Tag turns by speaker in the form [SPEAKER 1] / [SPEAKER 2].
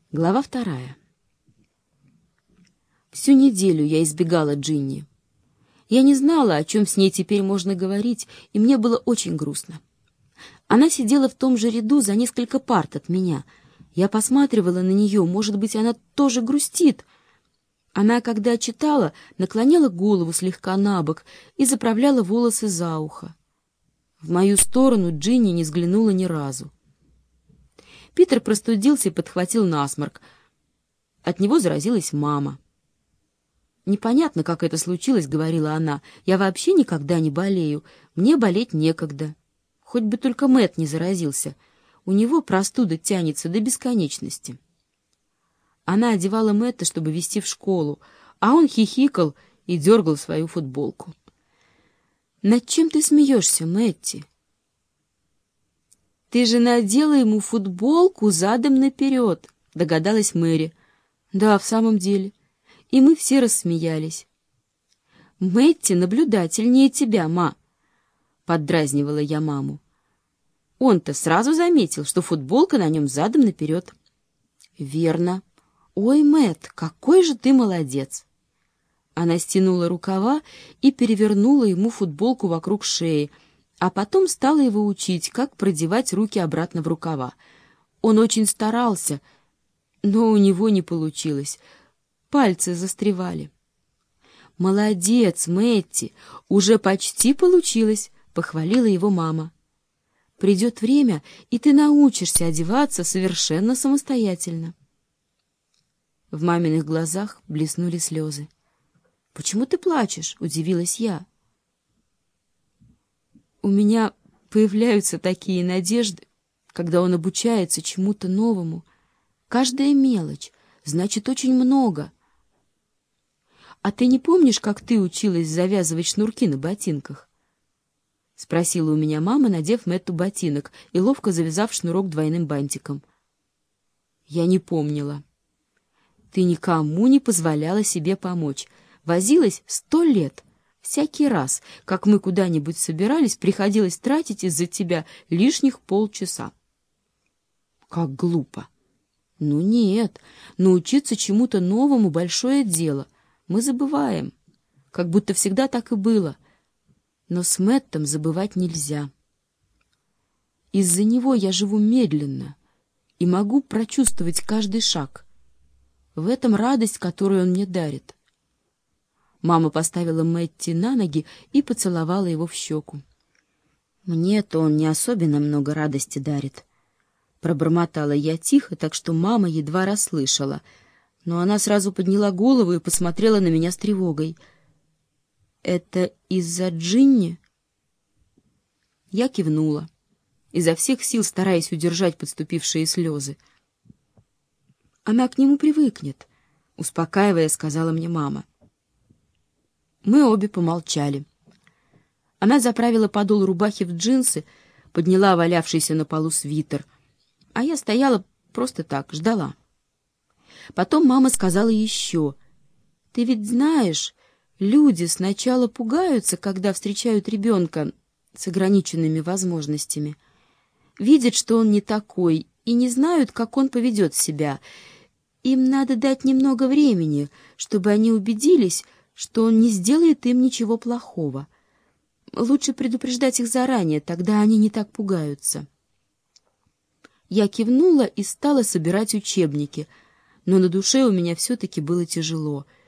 [SPEAKER 1] Глава 2. Всю неделю я избегала Джинни. Я не знала, о чем с ней теперь можно говорить, и мне было очень грустно. Она сидела в том же ряду за несколько парт от меня. Я посматривала на нее, может быть, она тоже грустит. Она, когда читала, наклоняла голову слегка набок и заправляла волосы за ухо. В мою сторону Джинни не взглянула ни разу. Питер простудился и подхватил насморк. От него заразилась мама. «Непонятно, как это случилось», — говорила она. «Я вообще никогда не болею. Мне болеть некогда. Хоть бы только Мэтт не заразился. У него простуда тянется до бесконечности». Она одевала Мэтта, чтобы везти в школу, а он хихикал и дергал свою футболку. «Над чем ты смеешься, Мэтти?» «Ты же надела ему футболку задом наперед», — догадалась Мэри. «Да, в самом деле». И мы все рассмеялись. «Мэтти наблюдательнее тебя, ма», — поддразнивала я маму. Он-то сразу заметил, что футболка на нем задом наперед. «Верно. Ой, Мэтт, какой же ты молодец!» Она стянула рукава и перевернула ему футболку вокруг шеи, а потом стала его учить, как продевать руки обратно в рукава. Он очень старался, но у него не получилось. Пальцы застревали. «Молодец, Мэтти, уже почти получилось», — похвалила его мама. «Придет время, и ты научишься одеваться совершенно самостоятельно». В маминых глазах блеснули слезы. «Почему ты плачешь?» — удивилась я. У меня появляются такие надежды, когда он обучается чему-то новому. Каждая мелочь значит очень много. «А ты не помнишь, как ты училась завязывать шнурки на ботинках?» — спросила у меня мама, надев Мэтту ботинок и ловко завязав шнурок двойным бантиком. Я не помнила. «Ты никому не позволяла себе помочь. Возилась 100 лет. Всякий раз, как мы куда-нибудь собирались, приходилось тратить из-за тебя лишних полчаса». «Как глупо!» «Ну нет, научиться чему-то новому — большое дело. Мы забываем, как будто всегда так и было. Но с Мэттом забывать нельзя. Из-за него я живу медленно и могу прочувствовать каждый шаг. В этом радость, которую он мне дарит». Мама поставила Мэтти на ноги и поцеловала его в щеку. «Мне-то он не особенно много радости дарит», — пробормотала я тихо, так что мама едва расслышала. Но она сразу подняла голову и посмотрела на меня с тревогой. «Это из-за Джинни?» Я кивнула, изо всех сил стараясь удержать подступившие слезы. «Она к нему привыкнет», — успокаивая, сказала мне мама. Мы обе помолчали. Она заправила подол рубахи в джинсы, подняла валявшийся на полу свитер, а я стояла просто так, ждала. Потом мама сказала еще: «Ты ведь знаешь, люди сначала пугаются, когда встречают ребенка с ограниченными возможностями. Видят, что он не такой, и не знают, как он поведет себя. Им надо дать немного времени, чтобы они убедились, что он не сделает им ничего плохого. Лучше предупреждать их заранее, тогда они не так пугаются». Я кивнула и стала собирать учебники, но на душе у меня все-таки было тяжело.